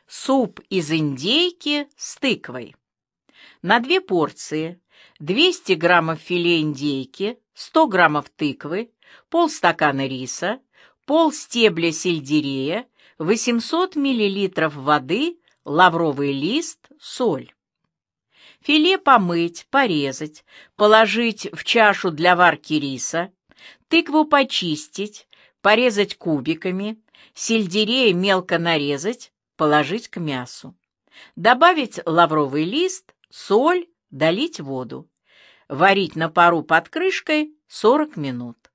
Суп из индейки с тыквой. На 2 порции 200 граммов филе индейки, 100 граммов тыквы, полстакана риса, полстебля сельдерея, 800 миллилитров воды, лавровый лист, соль. Филе помыть, порезать, положить в чашу для варки риса, тыкву почистить, порезать кубиками, сельдерей мелко нарезать, положить к мясу. Добавить лавровый лист, соль, долить воду. Варить на пару под крышкой 40 минут.